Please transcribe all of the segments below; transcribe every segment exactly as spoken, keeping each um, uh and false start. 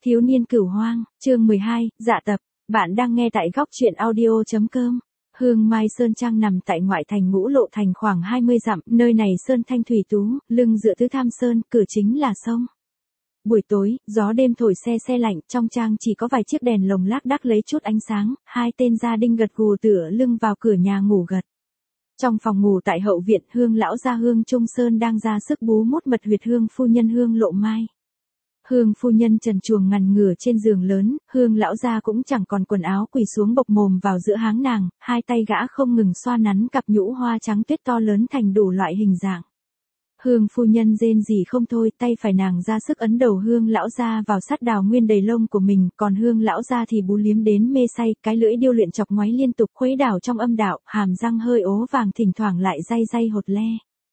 Thiếu niên cửu hoang, chương mười hai, dạ tập, bạn đang nghe tại góc truyện audio.com. Hương Mai Sơn Trang nằm tại ngoại thành Ngũ Lộ Thành khoảng hai mươi dặm, nơi này sơn thanh thủy tú, lưng dựa Tứ Tham Sơn, cửa chính là sông. Buổi tối, gió đêm thổi se se lạnh, trong trang chỉ có vài chiếc đèn lồng lác đác lấy chút ánh sáng, hai tên gia đinh gật gù tựa lưng vào cửa nhà ngủ gật. Trong phòng ngủ tại hậu viện, Hương lão gia Hương Trung Sơn đang ra sức bú mút mật huyệt Hương phu nhân Hương Lộ Mai. Hương phu nhân trần truồng ngằn ngửa trên giường lớn, Hương lão gia cũng chẳng còn quần áo, quỳ xuống bộc mồm vào giữa háng nàng, hai tay gã không ngừng xoa nắn cặp nhũ hoa trắng tuyết to lớn thành đủ loại hình dạng. Hương phu nhân rên rỉ không thôi, tay phải nàng ra sức ấn đầu Hương lão gia vào sát đào nguyên đầy lông của mình, còn Hương lão gia thì bú liếm đến mê say, cái lưỡi điêu luyện chọc ngoáy liên tục khuấy đảo trong âm đạo, hàm răng hơi ố vàng thỉnh thoảng lại day day hột le.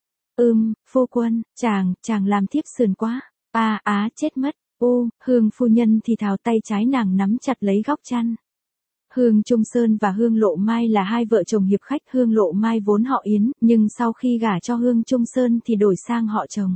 Ưm, phu quân, chàng, chàng làm thiếp sườn quá. A á à, chết mất. Ô, Hương phu nhân thì thào, tay trái nàng nắm chặt lấy góc chăn. Hương Trung Sơn và Hương Lộ Mai là hai vợ chồng hiệp khách. Hương Lộ Mai vốn họ Yến, nhưng sau khi gả cho Hương Trung Sơn thì đổi sang họ chồng.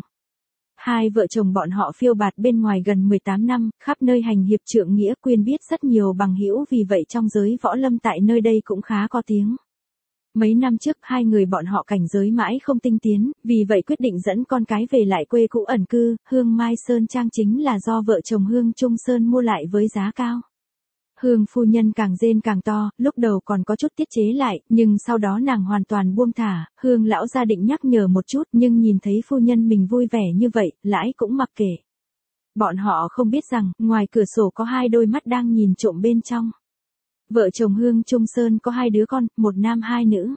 Hai vợ chồng bọn họ phiêu bạt bên ngoài gần mười tám năm, khắp nơi hành hiệp trượng nghĩa, quen biết rất nhiều bằng hữu, vì vậy trong giới võ lâm tại nơi đây cũng khá có tiếng. Mấy năm trước hai người bọn họ cảnh giới mãi không tinh tiến, vì vậy quyết định dẫn con cái về lại quê cũ ẩn cư. Hương Mai Sơn Trang chính là do vợ chồng Hương Trung Sơn mua lại với giá cao. Hương phu nhân càng rên càng to, lúc đầu còn có chút tiết chế lại, nhưng sau đó nàng hoàn toàn buông thả. Hương lão gia định nhắc nhở một chút, nhưng nhìn thấy phu nhân mình vui vẻ như vậy, lãi cũng mặc kệ. Bọn họ không biết rằng, ngoài cửa sổ có hai đôi mắt đang nhìn trộm bên trong. Vợ chồng Hương Trung Sơn có hai đứa con, một nam hai nữ.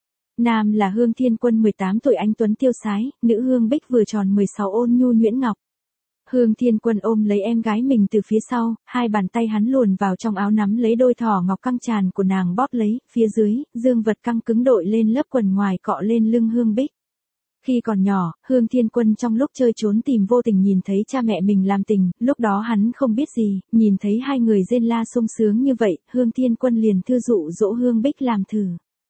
Nam là Hương Thiên Quân mười tám tuổi anh tuấn tiêu sái, nữ Hương Bích vừa tròn mười sáu ôn nhu nhuyễn ngọc. Hương Thiên Quân ôm lấy em gái mình từ phía sau, hai bàn tay hắn luồn vào trong áo nắm lấy đôi thỏ ngọc căng tràn của nàng bóp lấy, phía dưới, dương vật căng cứng đội lên lớp quần ngoài cọ lên lưng Hương Bích. Khi còn nhỏ, Hương Thiên Quân trong lúc chơi trốn tìm vô tình nhìn thấy cha mẹ mình làm tình, lúc đó hắn không biết gì, nhìn thấy hai người rên la sung sướng như vậy, Hương Thiên Quân liền thư dụ dỗ Hương Bích làm thử.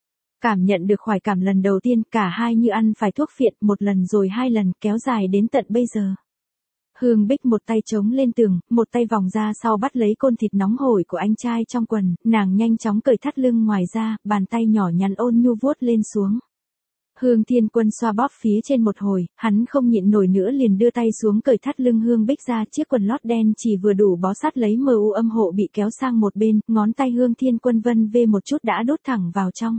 Cảm nhận được khoái cảm lần đầu tiên, cả hai như ăn phải thuốc phiện, một lần rồi hai lần, kéo dài đến tận bây giờ. Hương Bích một tay chống lên tường, một tay vòng ra sau bắt lấy côn thịt nóng hổi của anh trai trong quần, nàng nhanh chóng cởi thắt lưng ngoài ra, bàn tay nhỏ nhắn ôn nhu vuốt lên xuống. Hương Thiên Quân xoa bóp phía trên một hồi, hắn không nhịn nổi nữa liền đưa tay xuống cởi thắt lưng Hương Bích ra, chiếc quần lót đen chỉ vừa đủ bó sát lấy mờ u âm hộ bị kéo sang một bên, ngón tay Hương Thiên Quân vân vê một chút đã đốt thẳng vào trong.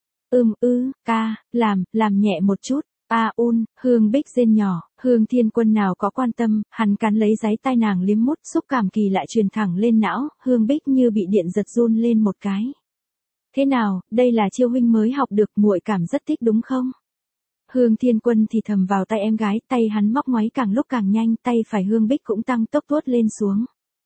Ưm ư, ca, làm, làm nhẹ một chút. A un, Hương Bích rên nhỏ, Hương Thiên Quân nào có quan tâm, hắn cắn lấy giấy tai nàng liếm mút, xúc cảm kỳ lạ truyền thẳng lên não, Hương Bích như bị điện giật run lên một cái. Thế nào, đây là chiêu huynh mới học được, muội cảm rất thích đúng không? Hương Thiên Quân thì thầm vào tay em gái, tay hắn móc ngoáy càng lúc càng nhanh, tay phải Hương Bích cũng tăng tốc tuốt lên xuống.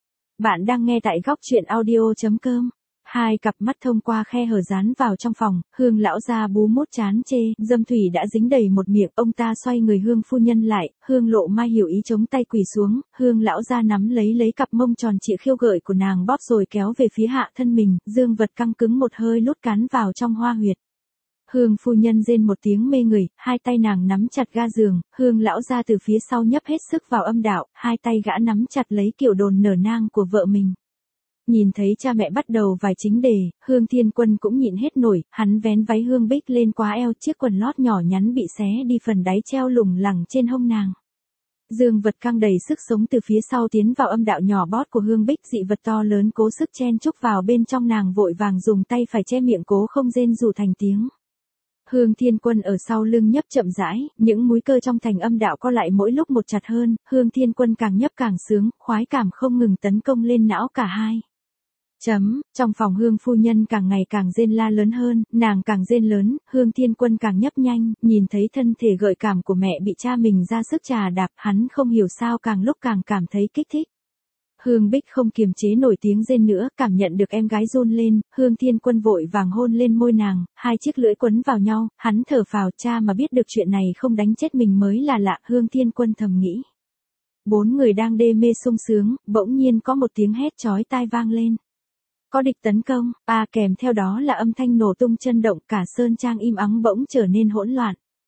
Bạn đang nghe tại góc truyện audio.com. Hai cặp mắt thông qua khe hở dán vào trong phòng, Hương lão gia bú mút chán chê, dâm thủy đã dính đầy một miệng, ông ta xoay người Hương phu nhân lại, Hương Lộ Mai hiểu ý chống tay quỳ xuống, Hương lão gia nắm lấy lấy cặp mông tròn trịa khiêu gợi của nàng bóp rồi kéo về phía hạ thân mình, dương vật căng cứng một hơi lút cắn vào trong hoa huyệt. Hương phu nhân rên một tiếng mê người, hai tay nàng nắm chặt ga giường, Hương lão gia từ phía sau nhấp hết sức vào âm đạo, hai tay gã nắm chặt lấy kiểu đồn nở nang của vợ mình. Nhìn thấy cha mẹ bắt đầu vài chính đề, Hương Thiên Quân cũng nhịn hết nổi, hắn vén váy Hương Bích lên quá eo, chiếc quần lót nhỏ nhắn bị xé đi phần đáy treo lủng lẳng trên hông nàng. Dương vật căng đầy sức sống từ phía sau tiến vào âm đạo nhỏ bót của Hương Bích, dị vật to lớn cố sức chen chúc vào bên trong, nàng vội vàng dùng tay phải che miệng cố không rên rủ thành tiếng. Hương Thiên Quân ở sau lưng nhấp chậm rãi, những múi cơ trong thành âm đạo co lại mỗi lúc một chặt hơn, Hương Thiên Quân càng nhấp càng sướng, khoái cảm không ngừng tấn công lên não cả hai. Chấm, trong phòng Hương phu nhân càng ngày càng rên la lớn hơn, nàng càng rên lớn, Hương Thiên Quân càng nhấp nhanh, nhìn thấy thân thể gợi cảm của mẹ bị cha mình ra sức chà đạp, hắn không hiểu sao càng lúc càng cảm thấy kích thích. Hương Bích không kiềm chế nổi tiếng rên nữa, cảm nhận được em gái run lên, Hương Thiên Quân vội vàng hôn lên môi nàng, hai chiếc lưỡi quấn vào nhau, hắn thở phào, cha mà biết được chuyện này không đánh chết mình mới là lạ, Hương Thiên Quân thầm nghĩ. Bốn người đang đê mê sung sướng, bỗng nhiên có một tiếng hét chói tai vang lên. Có địch tấn công, à kèm theo đó là âm thanh nổ tung chân động, cả sơn trang im ắng bỗng trở nên hỗn loạn.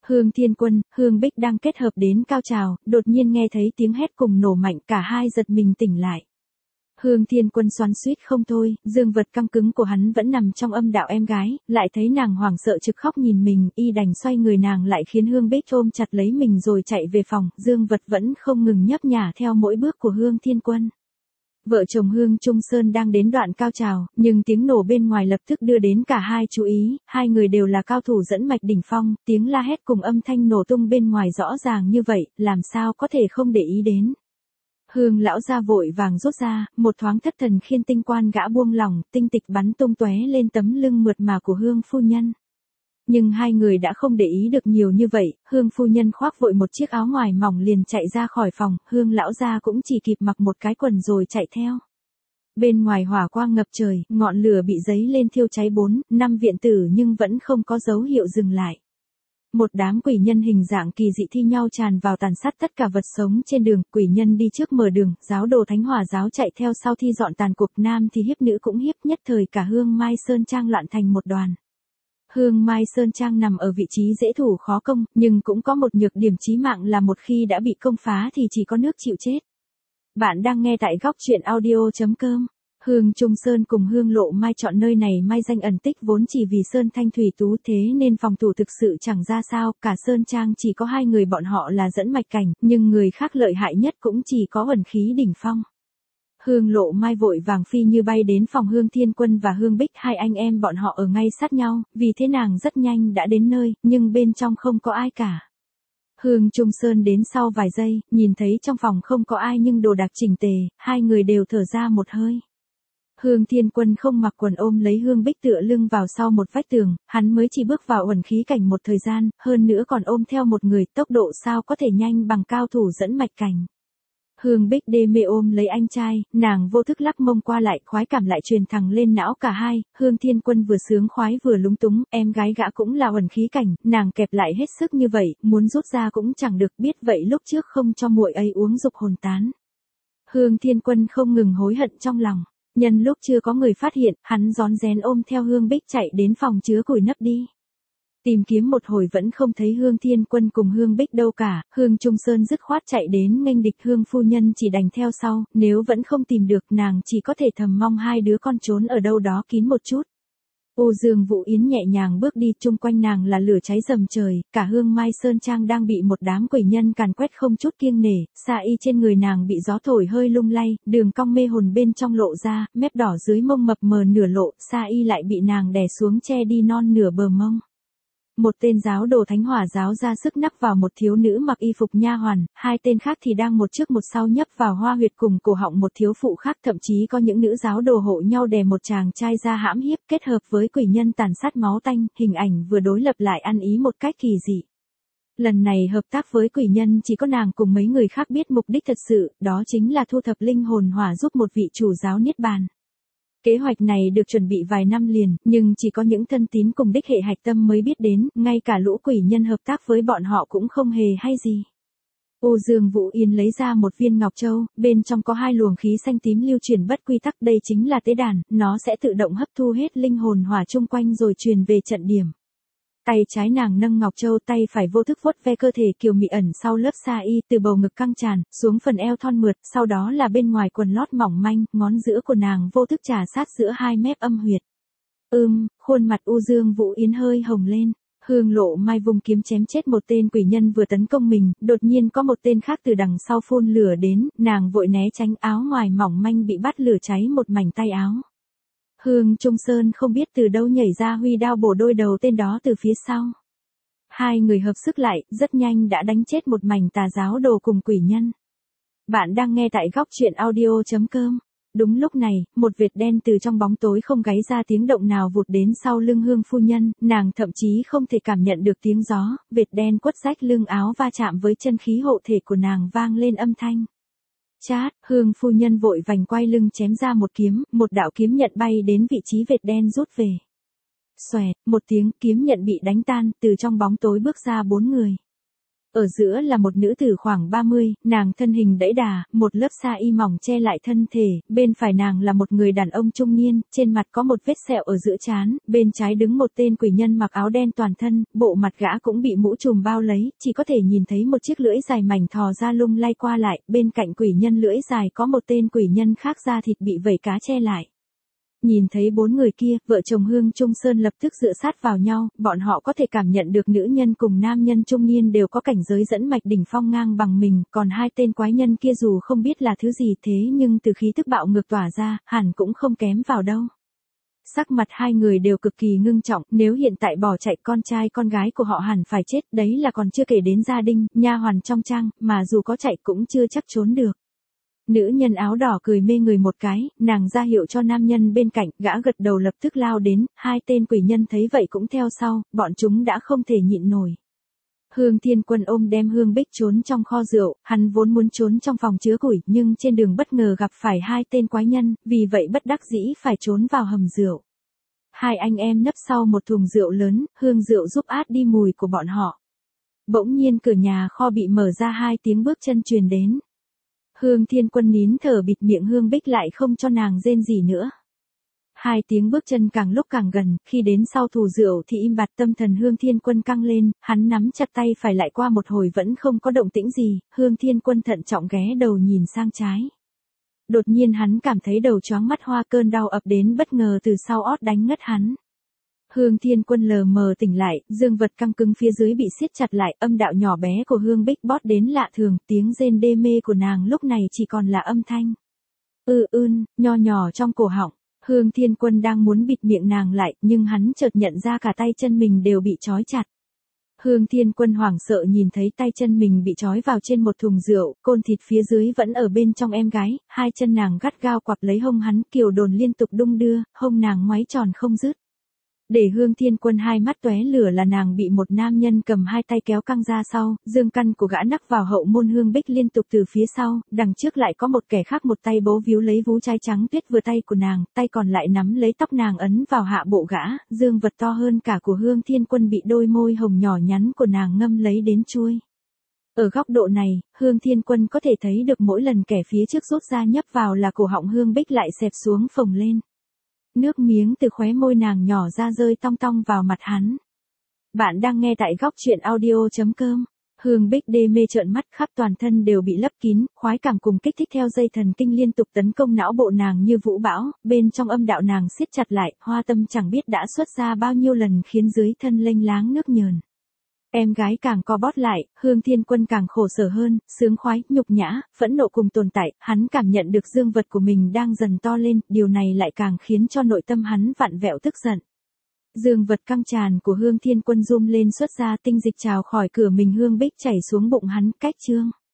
Hương Thiên Quân, Hương Bích đang kết hợp đến cao trào, đột nhiên nghe thấy tiếng hét cùng nổ mạnh, cả hai giật mình tỉnh lại. Hương Thiên Quân xoắn xuýt không thôi, dương vật căng cứng của hắn vẫn nằm trong âm đạo em gái, lại thấy nàng hoảng sợ trực khóc nhìn mình, y đành xoay người nàng lại khiến Hương Bích ôm chặt lấy mình rồi chạy về phòng, dương vật vẫn không ngừng nhấp nhả theo mỗi bước của Hương Thiên Quân. Vợ chồng Hương Trung Sơn đang đến đoạn cao trào, nhưng tiếng nổ bên ngoài lập tức đưa đến cả hai chú ý, hai người đều là cao thủ dẫn mạch đỉnh phong, tiếng la hét cùng âm thanh nổ tung bên ngoài rõ ràng như vậy, làm sao có thể không để ý đến. Hương lão gia vội vàng rút ra, một thoáng thất thần khiên tinh quan gã buông lỏng, tinh tịch bắn tung tóe lên tấm lưng mượt mà của Hương phu nhân. Nhưng hai người đã không để ý được nhiều như vậy, Hương phu nhân khoác vội một chiếc áo ngoài mỏng liền chạy ra khỏi phòng, Hương lão gia cũng chỉ kịp mặc một cái quần rồi chạy theo. Bên ngoài hỏa quang ngập trời, ngọn lửa bị giấy lên thiêu cháy bốn, năm viện tử nhưng vẫn không có dấu hiệu dừng lại. Một đám quỷ nhân hình dạng kỳ dị thi nhau tràn vào tàn sát tất cả vật sống trên đường, quỷ nhân đi trước mở đường, giáo đồ Thánh Hỏa giáo chạy theo sau thi dọn tàn cuộc, nam thì hiếp nữ cũng hiếp, nhất thời cả Hương Mai Sơn Trang loạn thành một đoàn. Hương Mai Sơn Trang nằm ở vị trí dễ thủ khó công, nhưng cũng có một nhược điểm chí mạng là một khi đã bị công phá thì chỉ có nước chịu chết. Bạn đang nghe tại góc truyện audio chấm com. Hương Trung Sơn cùng Hương Lộ Mai chọn nơi này mai danh ẩn tích vốn chỉ vì Sơn Thanh Thủy Tú, thế nên phòng thủ thực sự chẳng ra sao, cả Sơn Trang chỉ có hai người bọn họ là dẫn mạch cảnh, nhưng người khác lợi hại nhất cũng chỉ có ẩn khí đỉnh phong. Hương Lộ Mai vội vàng phi như bay đến phòng Hương Thiên Quân và Hương Bích, hai anh em bọn họ ở ngay sát nhau, vì thế nàng rất nhanh đã đến nơi, nhưng bên trong không có ai cả. Hương Trung Sơn đến sau vài giây, nhìn thấy trong phòng không có ai nhưng đồ đạc chỉnh tề, hai người đều thở ra một hơi. Hương Thiên Quân không mặc quần ôm lấy Hương Bích tựa lưng vào sau một vách tường, hắn mới chỉ bước vào ẩn khí cảnh một thời gian, hơn nữa còn ôm theo một người, tốc độ sao có thể nhanh bằng cao thủ dẫn mạch cảnh. Hương Bích đê mê ôm lấy anh trai, nàng vô thức lắc mông qua lại, khoái cảm lại truyền thẳng lên não cả hai, Hương Thiên Quân vừa sướng khoái vừa lúng túng, em gái gã cũng là ẩn khí cảnh, nàng kẹp lại hết sức như vậy, muốn rút ra cũng chẳng được, biết vậy lúc trước không cho muội ấy uống dục hồn tán. Hương Thiên Quân không ngừng hối hận trong lòng. Nhân lúc chưa có người phát hiện, hắn rón rén ôm theo Hương Bích chạy đến phòng chứa củi nấp đi. Tìm kiếm một hồi vẫn không thấy Hương Thiên Quân cùng Hương Bích đâu cả, Hương Trung Sơn dứt khoát chạy đến nghênh địch, Hương phu nhân chỉ đành theo sau, nếu vẫn không tìm được nàng chỉ có thể thầm mong hai đứa con trốn ở đâu đó kín một chút. Ô Dương Vũ Yến nhẹ nhàng bước đi, chung quanh nàng là lửa cháy rầm trời, cả Hương Mai Sơn Trang đang bị một đám quỷ nhân càn quét không chút kiêng nể, sa y trên người nàng bị gió thổi hơi lung lay, đường cong mê hồn bên trong lộ ra, mép đỏ dưới mông mập mờ nửa lộ, sa y lại bị nàng đè xuống che đi non nửa bờ mông. Một tên giáo đồ Thánh Hỏa giáo ra sức nắp vào một thiếu nữ mặc y phục nha hoàn, hai tên khác thì đang một trước một sau nhấp vào hoa huyệt cùng cổ họng một thiếu phụ khác, thậm chí có những nữ giáo đồ hộ nhau đè một chàng trai ra hãm hiếp, kết hợp với quỷ nhân tàn sát máu tanh, hình ảnh vừa đối lập lại ăn ý một cách kỳ dị. Lần này hợp tác với quỷ nhân chỉ có nàng cùng mấy người khác biết mục đích thật sự, đó chính là thu thập linh hồn hỏa giúp một vị chủ giáo niết bàn. Kế hoạch này được chuẩn bị vài năm liền, nhưng chỉ có những thân tín cùng đích hệ hạch tâm mới biết đến, ngay cả lũ quỷ nhân hợp tác với bọn họ cũng không hề hay gì. Ô Dương Vũ Yến lấy ra một viên ngọc châu, bên trong có hai luồng khí xanh tím lưu chuyển bất quy tắc, đây chính là tế đàn, nó sẽ tự động hấp thu hết linh hồn hỏa chung quanh rồi truyền về trận điểm. Tay trái nàng nâng ngọc châu, tay phải vô thức vuốt ve cơ thể kiều mị ẩn sau lớp sa y, từ bầu ngực căng tràn, xuống phần eo thon mượt, sau đó là bên ngoài quần lót mỏng manh, ngón giữa của nàng vô thức trà sát giữa hai mép âm huyệt. Ưm, khuôn mặt U Dương Vũ Yến hơi hồng lên. Hương Lộ Mai vùng kiếm chém chết một tên quỷ nhân vừa tấn công mình, đột nhiên có một tên khác từ đằng sau phun lửa đến, nàng vội né tránh, áo ngoài mỏng manh bị bắt lửa cháy một mảnh tay áo. Hương Trung Sơn không biết từ đâu nhảy ra huy đao bổ đôi đầu tên đó từ phía sau. Hai người hợp sức lại, rất nhanh đã đánh chết một mảnh tà giáo đồ cùng quỷ nhân. Bạn đang nghe tại góc truyện audio chấm com. Đúng lúc này, một vệt đen từ trong bóng tối không gáy ra tiếng động nào vụt đến sau lưng Hương phu nhân, nàng thậm chí không thể cảm nhận được tiếng gió, vệt đen quất rách lưng áo va chạm với chân khí hộ thể của nàng vang lên âm thanh. Chát, Hương phu nhân vội vành quay lưng chém ra một kiếm, một đạo kiếm nhận bay đến vị trí vệt đen rút về. Xoẹt, một tiếng kiếm nhận bị đánh tan, từ trong bóng tối bước ra bốn người. Ở giữa là một nữ tử khoảng ba mươi, nàng thân hình đẫy đà, một lớp sa y mỏng che lại thân thể, bên phải nàng là một người đàn ông trung niên, trên mặt có một vết sẹo ở giữa trán, bên trái đứng một tên quỷ nhân mặc áo đen toàn thân, bộ mặt gã cũng bị mũ trùm bao lấy, chỉ có thể nhìn thấy một chiếc lưỡi dài mảnh thò ra lung lay qua lại, bên cạnh quỷ nhân lưỡi dài có một tên quỷ nhân khác da thịt bị vảy cá che lại. Nhìn thấy bốn người kia, vợ chồng Hương Trung Sơn lập tức dựa sát vào nhau, bọn họ có thể cảm nhận được nữ nhân cùng nam nhân trung niên đều có cảnh giới dẫn mạch đỉnh phong ngang bằng mình, còn hai tên quái nhân kia dù không biết là thứ gì thế nhưng từ khí tức bạo ngược tỏa ra, hẳn cũng không kém vào đâu. Sắc mặt hai người đều cực kỳ ngưng trọng, nếu hiện tại bỏ chạy con trai con gái của họ hẳn phải chết, đấy là còn chưa kể đến gia đình, nha hoàn trong trang, mà dù có chạy cũng chưa chắc trốn được. Nữ nhân áo đỏ cười mê người một cái, nàng ra hiệu cho nam nhân bên cạnh, gã gật đầu lập tức lao đến, hai tên quỷ nhân thấy vậy cũng theo sau, bọn chúng đã không thể nhịn nổi. Hương Thiên Quân ôm đem Hương Bích trốn trong kho rượu, hắn vốn muốn trốn trong phòng chứa củi, nhưng trên đường bất ngờ gặp phải hai tên quái nhân, vì vậy bất đắc dĩ phải trốn vào hầm rượu. Hai anh em nấp sau một thùng rượu lớn, hương rượu giúp át đi mùi của bọn họ. Bỗng nhiên cửa nhà kho bị mở ra, hai tiếng bước chân truyền đến. Hương Thiên Quân nín thở bịt miệng Hương Bích lại không cho nàng rên gì nữa. Hai tiếng bước chân càng lúc càng gần, khi đến sau thùng rượu thì im bặt, tâm thần Hương Thiên Quân căng lên, hắn nắm chặt tay phải lại qua một hồi vẫn không có động tĩnh gì, Hương Thiên Quân thận trọng ghé đầu nhìn sang trái. Đột nhiên hắn cảm thấy đầu choáng mắt hoa, cơn đau ập đến bất ngờ từ sau ót đánh ngất hắn. Hương Thiên Quân lờ mờ tỉnh lại, dương vật căng cứng phía dưới bị siết chặt lại, âm đạo nhỏ bé của Hương Bích bót đến lạ thường, tiếng rên đê mê của nàng lúc này chỉ còn là âm thanh ư ưn, nho nhỏ trong cổ họng. Hương Thiên Quân đang muốn bịt miệng nàng lại, nhưng hắn chợt nhận ra cả tay chân mình đều bị trói chặt. Hương Thiên Quân hoảng sợ nhìn thấy tay chân mình bị trói vào trên một thùng rượu, côn thịt phía dưới vẫn ở bên trong em gái, hai chân nàng gắt gao quặp lấy hông hắn, kiều đồn liên tục đung đưa, hông nàng ngoáy tròn không dứt. Để Hương Thiên Quân hai mắt tóe lửa là nàng bị một nam nhân cầm hai tay kéo căng ra sau, dương căn của gã nắc vào hậu môn Hương Bích liên tục từ phía sau, đằng trước lại có một kẻ khác một tay bấu víu lấy vú trai trắng tuyết vừa tay của nàng, tay còn lại nắm lấy tóc nàng ấn vào hạ bộ gã, dương vật to hơn cả của Hương Thiên Quân bị đôi môi hồng nhỏ nhắn của nàng ngâm lấy đến chuôi. Ở góc độ này, Hương Thiên Quân có thể thấy được mỗi lần kẻ phía trước rút ra nhấp vào là cổ họng Hương Bích lại xẹp xuống phồng lên. Nước miếng từ khóe môi nàng nhỏ ra rơi tong tong vào mặt hắn. Bạn đang nghe tại góc truyện audio chấm com. Hương Bích đê mê trợn mắt, khắp toàn thân đều bị lấp kín, khoái cảm cùng kích thích theo dây thần kinh liên tục tấn công não bộ nàng như vũ bão, bên trong âm đạo nàng siết chặt lại, hoa tâm chẳng biết đã xuất ra bao nhiêu lần khiến dưới thân lênh láng nước nhờn. Em gái càng co bót lại, Hương Thiên Quân càng khổ sở hơn, sướng khoái, nhục nhã, phẫn nộ cùng tồn tại, hắn cảm nhận được dương vật của mình đang dần to lên, điều này lại càng khiến cho nội tâm hắn vặn vẹo tức giận. Dương vật căng tràn của Hương Thiên Quân rung lên xuất ra, tinh dịch trào khỏi cửa mình Hương Bích chảy xuống bụng hắn, cách trương.